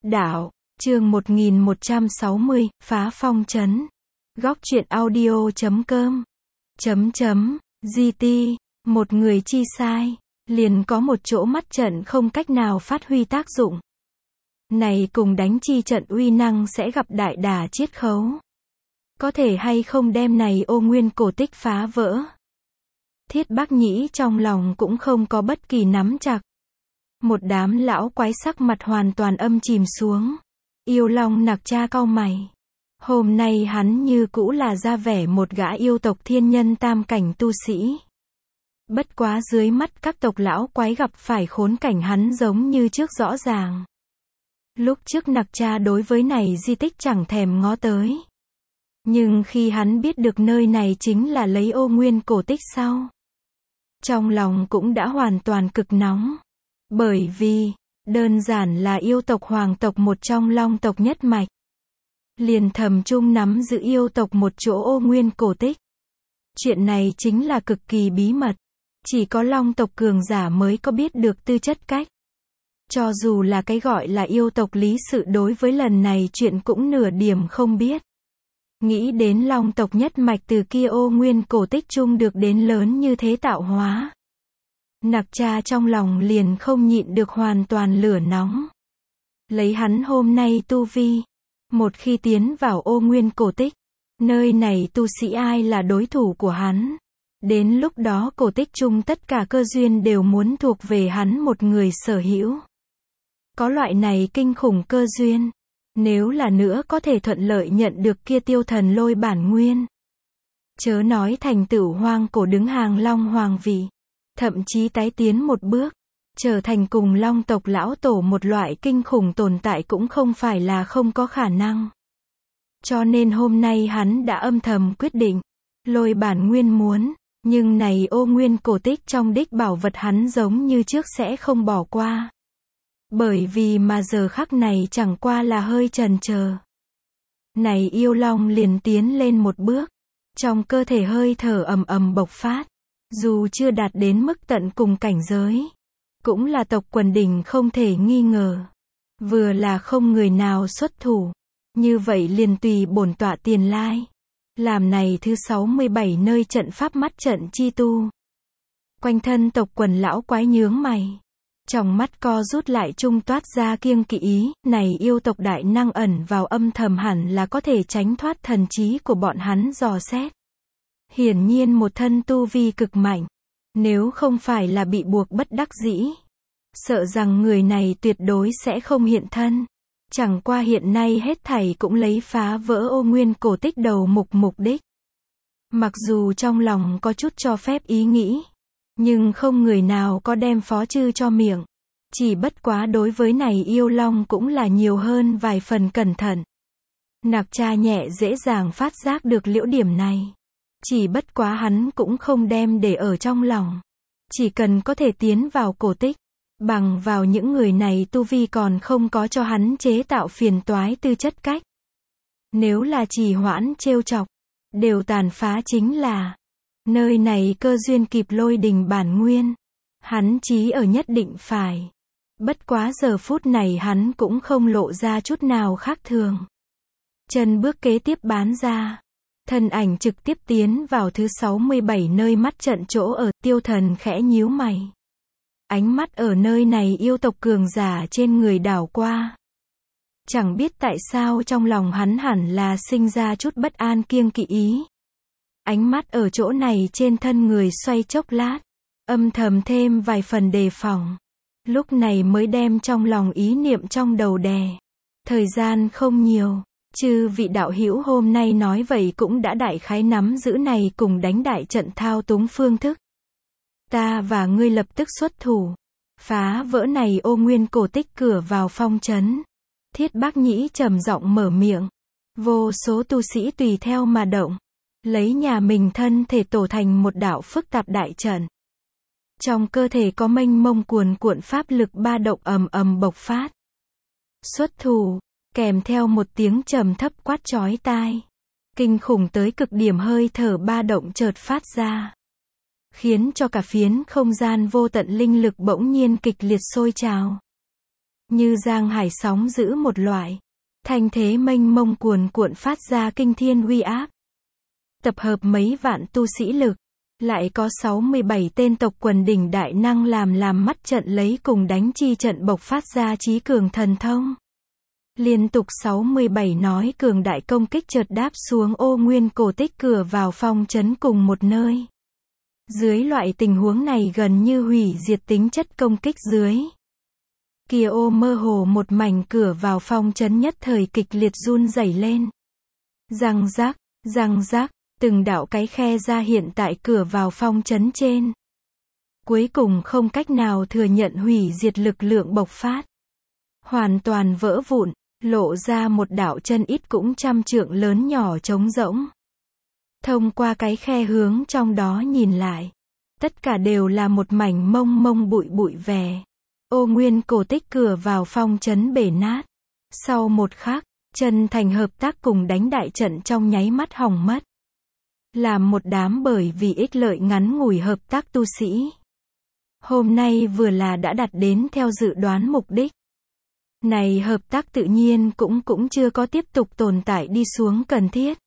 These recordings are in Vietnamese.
Đạo, chương 1160, phá phong trấn. Góc truyện audio.com. GT, một người chi sai, liền có một chỗ mắt trận không cách nào phát huy tác dụng. Này cùng đánh chi trận uy năng sẽ gặp đại đả chiết khấu. Có thể hay không đem này ô nguyên cổ tích phá vỡ. Thiết Bác Nhĩ trong lòng cũng không có bất kỳ nắm chặt. Một đám lão quái sắc mặt hoàn toàn âm chìm xuống. Yêu Long Nặc Cha cau mày. Hôm nay hắn như cũ là ra vẻ một gã yêu tộc thiên nhân tam cảnh tu sĩ. Bất quá dưới mắt các tộc lão quái gặp phải khốn cảnh hắn giống như trước rõ ràng. Lúc trước Nặc Cha đối với này di tích chẳng thèm ngó tới. Nhưng khi hắn biết được nơi này chính là lấy ô nguyên cổ tích sau, trong lòng cũng đã hoàn toàn cực nóng. Bởi vì, đơn giản là yêu tộc hoàng tộc một trong long tộc nhất mạch. Liền thầm chung nắm giữ yêu tộc một chỗ ô nguyên cổ tích. Chuyện này chính là cực kỳ bí mật. Chỉ có long tộc cường giả mới có biết được tư chất cách. Cho dù là cái gọi là yêu tộc lý sự đối với lần này chuyện cũng nửa điểm không biết. Nghĩ đến long tộc nhất mạch từ kia ô nguyên cổ tích chung được đến lớn như thế tạo hóa. Nặc Cha trong lòng liền không nhịn được hoàn toàn lửa nóng. Lấy hắn hôm nay tu vi, một khi tiến vào ô nguyên cổ tích, nơi này tu sĩ ai là đối thủ của hắn. Đến lúc đó cổ tích chung tất cả cơ duyên đều muốn thuộc về hắn một người sở hữu. Có loại này kinh khủng cơ duyên, nếu là nữa có thể thuận lợi nhận được kia tiêu thần lôi bản nguyên. Chớ nói thành tựu hoang cổ đứng hàng long hoàng vị. Thậm chí tái tiến một bước, trở thành cùng long tộc lão tổ một loại kinh khủng tồn tại cũng không phải là không có khả năng. Cho nên hôm nay hắn đã âm thầm quyết định, lôi bản nguyên muốn, nhưng này ô nguyên cổ tích trong đích bảo vật hắn giống như trước sẽ không bỏ qua. Bởi vì mà giờ khắc này chẳng qua là hơi chần chờ. Này yêu long liền tiến lên một bước, trong cơ thể hơi thở ầm ầm bộc phát. Dù chưa đạt đến mức tận cùng cảnh giới, cũng là tộc quần đỉnh không thể nghi ngờ. Vừa là không người nào xuất thủ, như vậy liền tùy bổn tọa tiền lai. Làm này thứ 67 nơi trận pháp mắt trận chi tu. Quanh thân tộc quần lão quái nhướng mày. Trong mắt co rút lại trung toát ra kiêng kỵ ý, này yêu tộc đại năng ẩn vào âm thầm hẳn là có thể tránh thoát thần trí của bọn hắn dò xét. Hiển nhiên một thân tu vi cực mạnh. Nếu không phải là bị buộc bất đắc dĩ, sợ rằng người này tuyệt đối sẽ không hiện thân. Chẳng qua hiện nay hết thảy cũng lấy phá vỡ ô nguyên cổ tích đầu mục đích. Mặc dù trong lòng có chút cho phép ý nghĩ, nhưng không người nào có đem phó chư cho miệng. Chỉ bất quá đối với này yêu long cũng là nhiều hơn vài phần cẩn thận. Nặc Cha nhẹ dễ dàng phát giác được liễu điểm này. Chỉ bất quá hắn cũng không đem để ở trong lòng. Chỉ cần có thể tiến vào cổ tích, bằng vào những người này tu vi còn không có cho hắn chế tạo phiền toái tư chất cách. Nếu là trì hoãn trêu chọc, đều tàn phá chính là. Nơi này cơ duyên kịp lôi đình bản nguyên. Hắn chí ở nhất định phải. Bất quá giờ phút này hắn cũng không lộ ra chút nào khác thường. Chân bước kế tiếp bán ra. Thân ảnh trực tiếp tiến vào thứ 67 nơi mắt trận chỗ ở, tiêu thần khẽ nhíu mày. Ánh mắt ở nơi này yêu tộc cường giả trên người đảo qua. Chẳng biết tại sao trong lòng hắn hẳn là sinh ra chút bất an kiêng kỵ ý. Ánh mắt ở chỗ này trên thân người xoay chốc lát, âm thầm thêm vài phần đề phòng. Lúc này mới đem trong lòng ý niệm trong đầu đè. Thời gian không nhiều. Chư vị đạo hữu hôm nay nói vậy cũng đã đại khái nắm giữ này cùng đánh đại trận thao túng phương thức. Ta và ngươi lập tức xuất thủ. Phá vỡ này ô nguyên cổ tích cửa vào phong trấn. Thiết Bác Nhĩ trầm giọng mở miệng. Vô số tu sĩ tùy theo mà động. Lấy nhà mình thân thể tổ thành một đạo phức tạp đại trận. Trong cơ thể có mênh mông cuồn cuộn pháp lực ba động ầm ầm bộc phát. Xuất thủ. Kèm theo một tiếng trầm thấp quát chói tai. Kinh khủng tới cực điểm hơi thở ba động chợt phát ra. Khiến cho cả phiến không gian vô tận linh lực bỗng nhiên kịch liệt sôi trào. như giang hải sóng dữ một loại. Thanh thế mênh mông cuồn cuộn phát ra kinh thiên uy áp. Tập hợp mấy vạn tu sĩ lực. Lại có 67 tên tộc quần đỉnh đại năng làm mắt trận lấy cùng đánh chi trận bộc phát ra trí cường thần thông. Liên tục 67 nói cường đại công kích chợt đáp xuống ô nguyên cổ tích cửa vào phong trấn cùng một nơi. Dưới loại tình huống này gần như hủy diệt tính chất công kích dưới. Kia ô mơ hồ một mảnh cửa vào phong trấn nhất thời kịch liệt run rẩy lên. Răng rác, từng đạo cái khe ra hiện tại cửa vào phong trấn trên. Cuối cùng không cách nào thừa nhận hủy diệt lực lượng bộc phát. Hoàn toàn vỡ vụn, lộ ra một đạo chân ít cũng trăm trượng lớn nhỏ trống rỗng. Thông qua cái khe hướng trong đó nhìn lại. Tất cả đều là một mảnh mông mông bụi vè. Ô nguyên cổ tích cửa vào phong trấn bể nát. Sau một khắc, chân thành hợp tác cùng đánh đại trận trong nháy mắt hỏng mất. Làm một đám bởi vì ích lợi ngắn ngủi hợp tác tu sĩ. Hôm nay vừa là đã đạt đến theo dự đoán mục đích. Này hợp tác tự nhiên cũng chưa có tiếp tục tồn tại đi xuống cần thiết.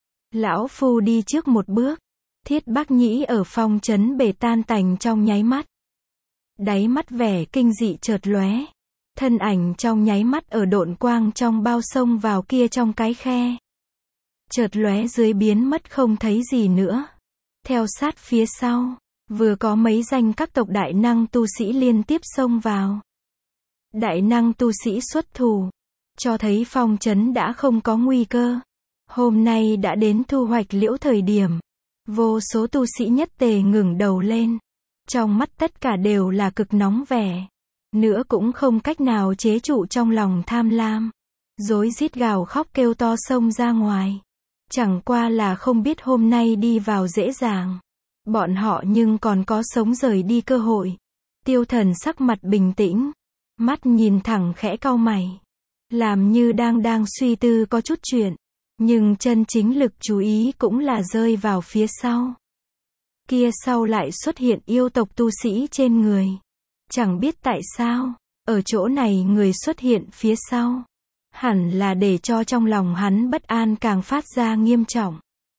Lão Phu đi trước một bước. Thiết Bắc Nhĩ ở phong trấn bể tan tành trong nháy mắt. Đáy mắt vẻ kinh dị chợt lóe. Thân ảnh trong nháy mắt ở độn quang trong bao sông vào kia trong cái khe. Chợt lóe dưới biến mất không thấy gì nữa. Theo sát phía sau, vừa có mấy danh các tộc đại năng tu sĩ liên tiếp xông vào. Đại năng tu sĩ xuất thủ, cho thấy phong trấn đã không có nguy cơ. Hôm nay đã đến thu hoạch liễu thời điểm. Vô số tu sĩ nhất tề ngẩng đầu lên. Trong mắt tất cả đều là cực nóng vẻ. Nữa cũng không cách nào chế trụ trong lòng tham lam. Rối rít gào khóc kêu to xông ra ngoài. Chẳng qua là không biết hôm nay đi vào dễ dàng. Bọn họ nhưng còn có sống rời đi cơ hội. Tiêu Thần sắc mặt bình tĩnh. Mắt nhìn thẳng khẽ cau mày. Làm như đang suy tư có chút chuyện. Nhưng chân chính lực chú ý cũng là rơi vào phía sau. Kia sau lại xuất hiện yêu tộc tu sĩ trên người. Chẳng biết tại sao, ở chỗ này người xuất hiện phía sau. Hẳn là để cho trong lòng hắn bất an càng phát ra nghiêm trọng.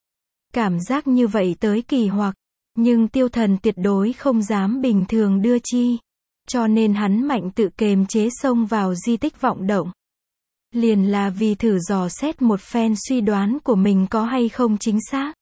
Cảm giác như vậy tới kỳ hoặc, nhưng Tiêu Thần tuyệt đối không dám bình thường đưa chi. Cho nên hắn mạnh tự kềm chế xông vào di tích vọng động. Liền là vì thử dò xét một phen suy đoán của mình có hay không chính xác.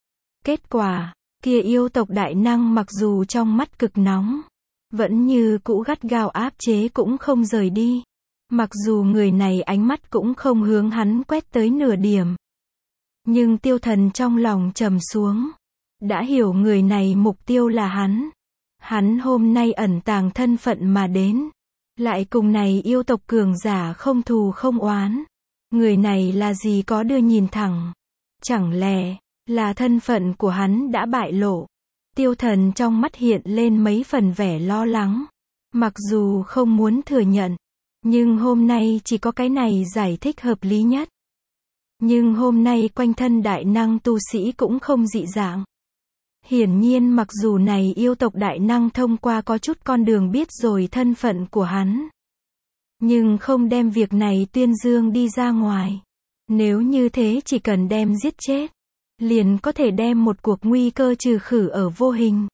Kết quả, kia yêu tộc đại năng mặc dù trong mắt cực nóng, vẫn như cũ gắt gao áp chế cũng không rời đi. Mặc dù người này ánh mắt cũng không hướng hắn quét tới nửa điểm. Nhưng Tiêu Thần trong lòng trầm xuống. Đã hiểu người này mục tiêu là hắn. Hắn hôm nay ẩn tàng thân phận mà đến. Lại cùng này yêu tộc cường giả không thù không oán. Người này là gì có đưa nhìn thẳng. Chẳng lẽ là thân phận của hắn đã bại lộ. Tiêu Thần trong mắt hiện lên mấy phần vẻ lo lắng. Mặc dù không muốn thừa nhận. Nhưng hôm nay chỉ có cái này giải thích hợp lý nhất. Nhưng hôm nay quanh thân đại năng tu sĩ cũng không dị dạng. Hiển nhiên mặc dù này yêu tộc đại năng thông qua có chút con đường biết rồi thân phận của hắn. Nhưng không đem việc này tuyên dương đi ra ngoài. Nếu như thế chỉ cần đem giết chết. Liền có thể đem một cuộc nguy cơ trừ khử ở vô hình.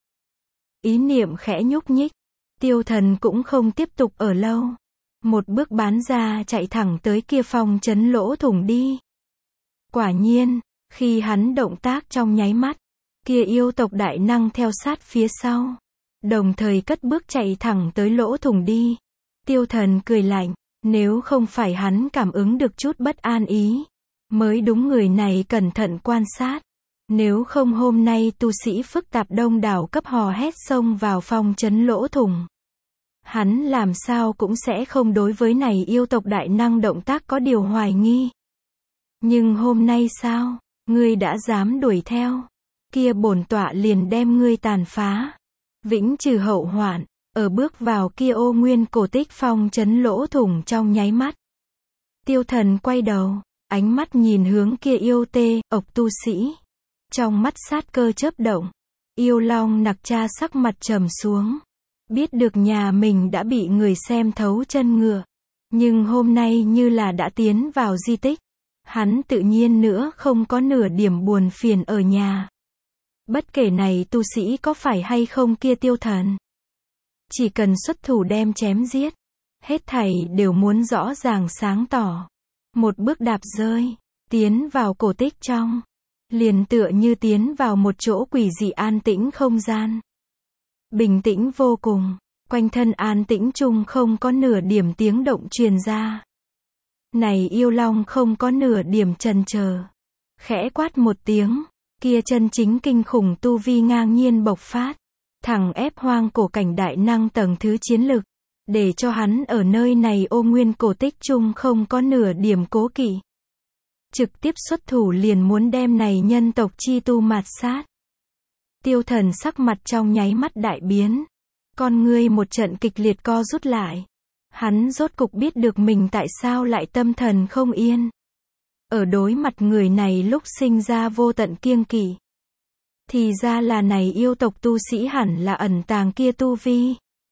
Ý niệm khẽ nhúc nhích. Tiêu Thần cũng không tiếp tục ở lâu. Một bước bán ra chạy thẳng tới kia phong trấn lỗ thủng đi. Quả nhiên, khi hắn động tác trong nháy mắt, kia yêu tộc đại năng theo sát phía sau. Đồng thời cất bước chạy thẳng tới lỗ thủng đi. Tiêu Thần cười lạnh, nếu không phải hắn cảm ứng được chút bất an ý. Mới đúng người này cẩn thận quan sát. Nếu không hôm nay tu sĩ phức tạp đông đảo cấp hò hét xông vào phong trấn lỗ thủng. Hắn làm sao cũng sẽ không đối với này yêu tộc đại năng động tác có điều hoài nghi. Nhưng hôm nay sao, ngươi đã dám đuổi theo. Kia bổn tọa liền đem ngươi tàn phá. Vĩnh trừ hậu hoạn, ở bước vào kia ô nguyên cổ tích phong trấn lỗ thủng trong nháy mắt. Tiêu Thần quay đầu, ánh mắt nhìn hướng kia yêu tê, ộc tu sĩ. Trong mắt sát cơ chớp động. Yêu Long Nặc Cha sắc mặt trầm xuống. Biết được nhà mình đã bị người xem thấu chân ngựa. Nhưng hôm nay như là đã tiến vào di tích. Hắn tự nhiên nữa không có nửa điểm buồn phiền ở nhà. Bất kể này tu sĩ có phải hay không kia Tiêu Thần. Chỉ cần xuất thủ đem chém giết. Hết thảy đều muốn rõ ràng sáng tỏ. Một bước đạp rơi. Tiến vào cổ tích trong. Liền tựa như tiến vào một chỗ quỷ dị an tĩnh không gian. Bình tĩnh vô cùng. Quanh thân an tĩnh chung không có nửa điểm tiếng động truyền ra. Này yêu long không có nửa điểm chần chờ. Khẽ quát một tiếng. Kia chân chính kinh khủng tu vi ngang nhiên bộc phát. Thẳng ép hoang cổ cảnh đại năng tầng thứ chiến lực. Để cho hắn ở nơi này ô nguyên cổ tích chung không có nửa điểm cố kỵ. Trực tiếp xuất thủ liền muốn đem này nhân tộc chi tu mạt sát. Tiêu Thần sắc mặt trong nháy mắt đại biến. Con ngươi một trận kịch liệt co rút lại. Hắn rốt cục biết được mình tại sao lại tâm thần không yên. Ở đối mặt người này lúc sinh ra vô tận kiêng kỵ. Thì ra là này yêu tộc tu sĩ hẳn là ẩn tàng kia tu vi.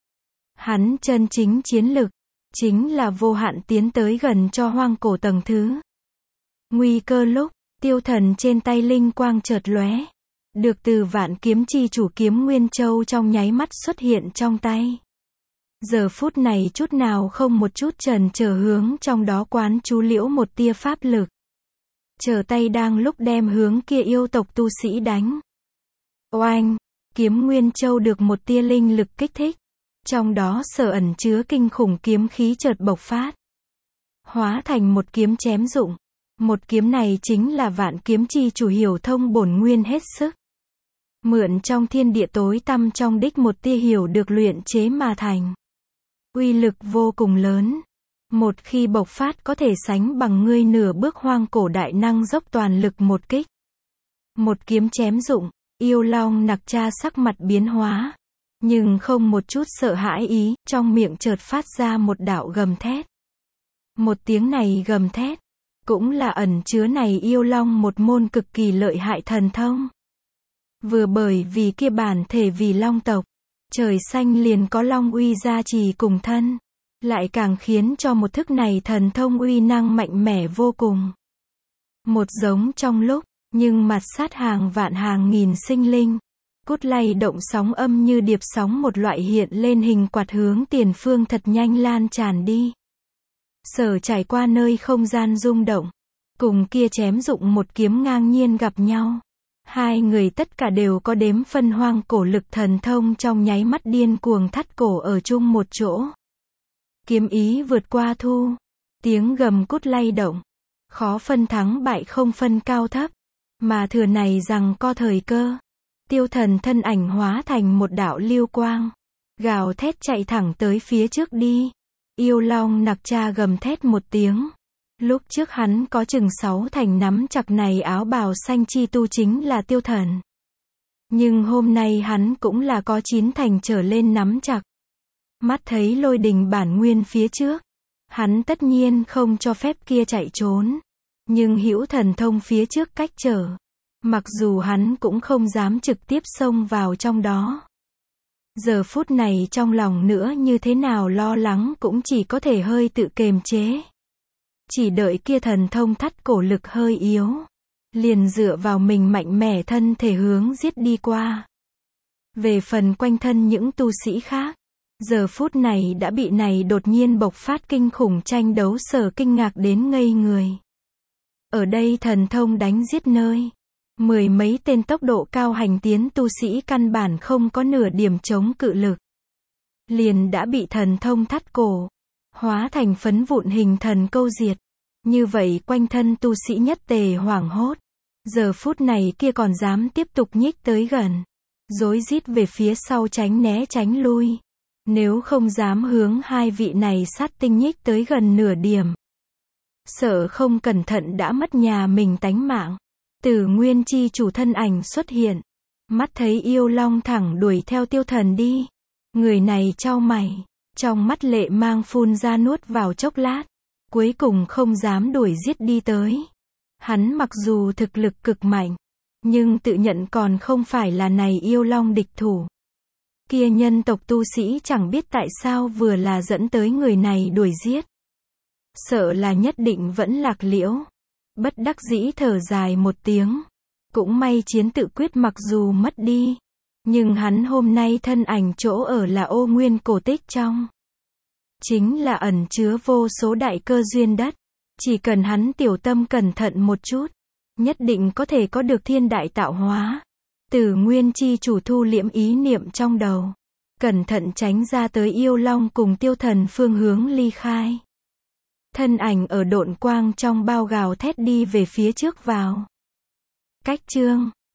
Hắn chân chính chiến lực, chính là vô hạn tiến tới gần cho hoang cổ tầng thứ. Nguy cơ lúc, Tiêu Thần trên tay linh quang chợt lóe. Được từ vạn kiếm chi chủ kiếm Nguyên Châu trong nháy mắt xuất hiện trong tay. Giờ phút này chút nào không một chút chần chờ hướng trong đó quán chú liễu một tia pháp lực. Chờ tay đang lúc đem hướng kia yêu tộc tu sĩ đánh. Oanh, kiếm Nguyên Châu được một tia linh lực kích thích. Trong đó sở ẩn chứa kinh khủng kiếm khí chợt bộc phát. Hóa thành một kiếm chém dụng. Một kiếm này chính là vạn kiếm chi chủ hiểu thông bổn nguyên hết sức. Mượn trong thiên địa tối tăm trong đích một tia hiểu được luyện chế mà thành. Uy lực vô cùng lớn. Một khi bộc phát có thể sánh bằng ngươi nửa bước hoang cổ đại năng dốc toàn lực một kích. Một kiếm chém dụng, yêu long nặc cha sắc mặt biến hóa. Nhưng không một chút sợ hãi ý, trong miệng chợt phát ra một đạo gầm thét. Một tiếng này gầm thét, cũng là ẩn chứa này yêu long một môn cực kỳ lợi hại thần thông. Vừa bởi vì kia bản thể vì long tộc, trời xanh liền có long uy gia trì cùng thân, lại càng khiến cho một thức này thần thông uy năng mạnh mẽ vô cùng. Một giống trong lúc, nhưng mặt sát hàng vạn hàng nghìn sinh linh, cút lay động sóng âm như điệp sóng một loại hiện lên hình quạt hướng tiền phương thật nhanh lan tràn đi. Sở trải qua nơi không gian rung động, cùng kia chém dụng một kiếm ngang nhiên gặp nhau. Hai người tất cả đều có đếm phân hoang cổ lực thần thông trong nháy mắt điên cuồng thắt cổ ở chung một chỗ. Kiếm ý vượt qua thu, tiếng gầm cút lay động, khó phân thắng bại không phân cao thấp, mà thừa này rằng co thời cơ. Tiêu Thần thân ảnh hóa thành một đạo lưu quang, gào thét chạy thẳng tới phía trước đi. Yêu long nặc cha gầm thét một tiếng. Lúc trước hắn có chừng 6 thành nắm chặt này áo bào xanh chi tu chính là Tiêu Thần. Nhưng hôm nay hắn cũng là có 9 thành trở lên nắm chặt. Mắt thấy lôi đình bản nguyên phía trước, hắn tất nhiên không cho phép kia chạy trốn. Nhưng hữu thần thông phía trước cách trở. Mặc dù hắn cũng không dám trực tiếp xông vào trong đó. Giờ phút này trong lòng nữa như thế nào lo lắng cũng chỉ có thể hơi tự kiềm chế. Chỉ đợi kia thần thông thắt cổ lực hơi yếu. Liền dựa vào mình mạnh mẽ thân thể hướng giết đi qua. Về phần quanh thân những tu sĩ khác. Giờ phút này đã bị này đột nhiên bộc phát kinh khủng tranh đấu sở kinh ngạc đến ngây người. Ở đây thần thông đánh giết nơi. 10 mấy tên tốc độ cao hành tiến tu sĩ căn bản không có nửa điểm chống cự lực. Liền đã bị thần thông thắt cổ. Hóa thành phấn vụn hình thần câu diệt. Như vậy quanh thân tu sĩ nhất tề hoảng hốt. Giờ phút này kia còn dám tiếp tục nhích tới gần. Rối rít về phía sau tránh né tránh lui. Nếu không dám hướng hai vị này sát tinh nhích tới gần nửa điểm. Sợ không cẩn thận đã mất nhà mình tánh mạng. Tử Nguyên chi chủ thân ảnh xuất hiện. Mắt thấy yêu long thẳng đuổi theo Tiêu Thần đi. Người này chau mày. Trong mắt lệ mang phun ra nuốt vào chốc lát. Cuối cùng không dám đuổi giết đi tới. Hắn mặc dù thực lực cực mạnh. Nhưng tự nhận còn không phải là này yêu long địch thủ. Kia nhân tộc tu sĩ chẳng biết tại sao vừa là dẫn tới người này đuổi giết. sợ là nhất định vẫn lạc liễu. Bất đắc dĩ thở dài một tiếng. Cũng may chiến tự quyết mặc dù mất đi, nhưng hắn hôm nay thân ảnh chỗ ở là Ô Nguyên cổ tích trong. Chính là ẩn chứa vô số đại cơ duyên đất. Chỉ cần hắn tiểu tâm cẩn thận một chút, nhất định có thể có được thiên đại tạo hóa. Tử Nguyên chi chủ thu liễm ý niệm trong đầu, cẩn thận tránh ra tới yêu long cùng tiêu thần phương hướng ly khai. Thân ảnh ở độn quang trong bao gào thét đi về phía trước vào. Cách chương